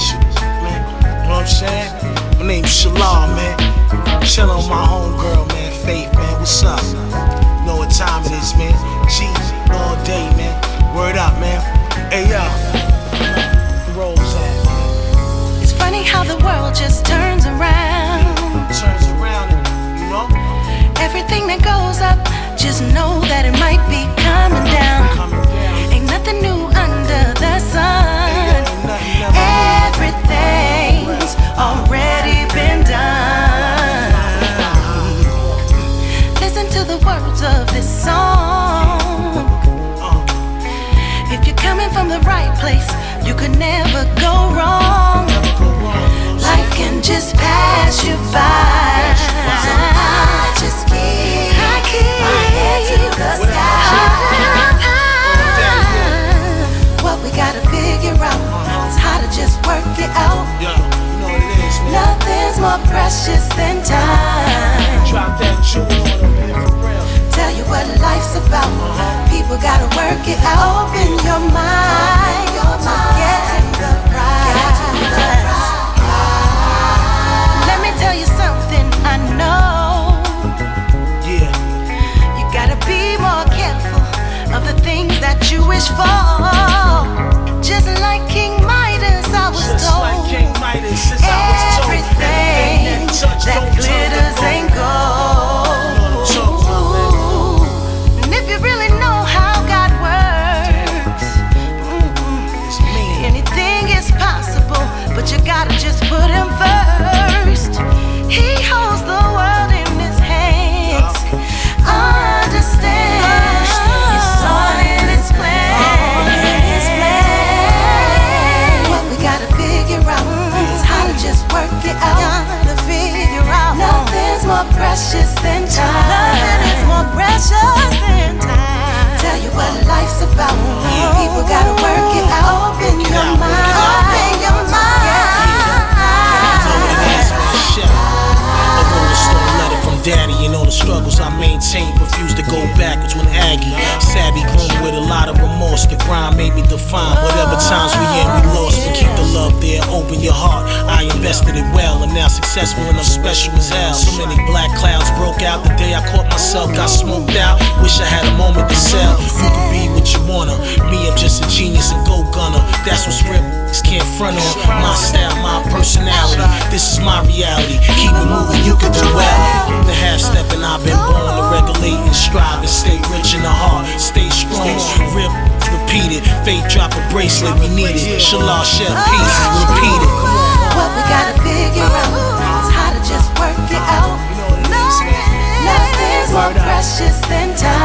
miss you, man. You know what I'm saying? My name's Shalom, man. Chillin' on my homegirl, man. Faith, man. What's up? You know what time it is, man. G all day, man. Word up, man. Hey, yo. Rolls at, man. It's funny how the world just turns around. Turns around, you know? Everything that goes up, just know that it might be coming down. Ain't nothing new under the sun. Everything's already been done. Listen to the words of this song. If you're coming from the right place, you could never go wrong. Life can just pass you by. So I just keep my head to the sky. What we gotta figure out is how to just work it out. Nothing's more precious than time. Drop that jewel on them, man, for real. Tell you what life's about. People gotta work it out. Open your mind to get to the prize. Let me tell you something I know. Yeah. You gotta be more careful of the things that you wish for. Just like King Midas, I was Just told. like King Midas, since I was told, Everything that glitters ain't gold. And if you really know how God works, anything is possible, but you gotta just put Him first. He holds the world in His hands. Understand, He's all in His plan. What we gotta figure out is how to just work it out. Nothing's more precious than time. Nothing is more precious than time. Tell you what life's about. People gotta work it out. Open your mind. Open your mind. A rolling stone letter from daddy and all the struggles I maintained. Refused to go backwards when Aggie. Savvy grown with a lot of remorse. The grind made me define whatever times we in, we lost. But keep the love there, open your heart. I invested it well, and now successful and I'm special as hell. So many black clouds broke out the day I caught myself, got smoked out. Wish I had a moment to sell. You can be what you wanna. Me, I'm just a genius and go gunner. That's what's real. Can't front on my style, my personality. This is my reality. Keep it moving, you can do well. The half stepping, I've been born to regulate and strive and stay rich in the heart. Stay strong, rip, repeat it. Faith drop a bracelet, we need it. Shalom, share peace, repeat it. What we gotta figure out is how to just work it out. Nothing's more precious than time.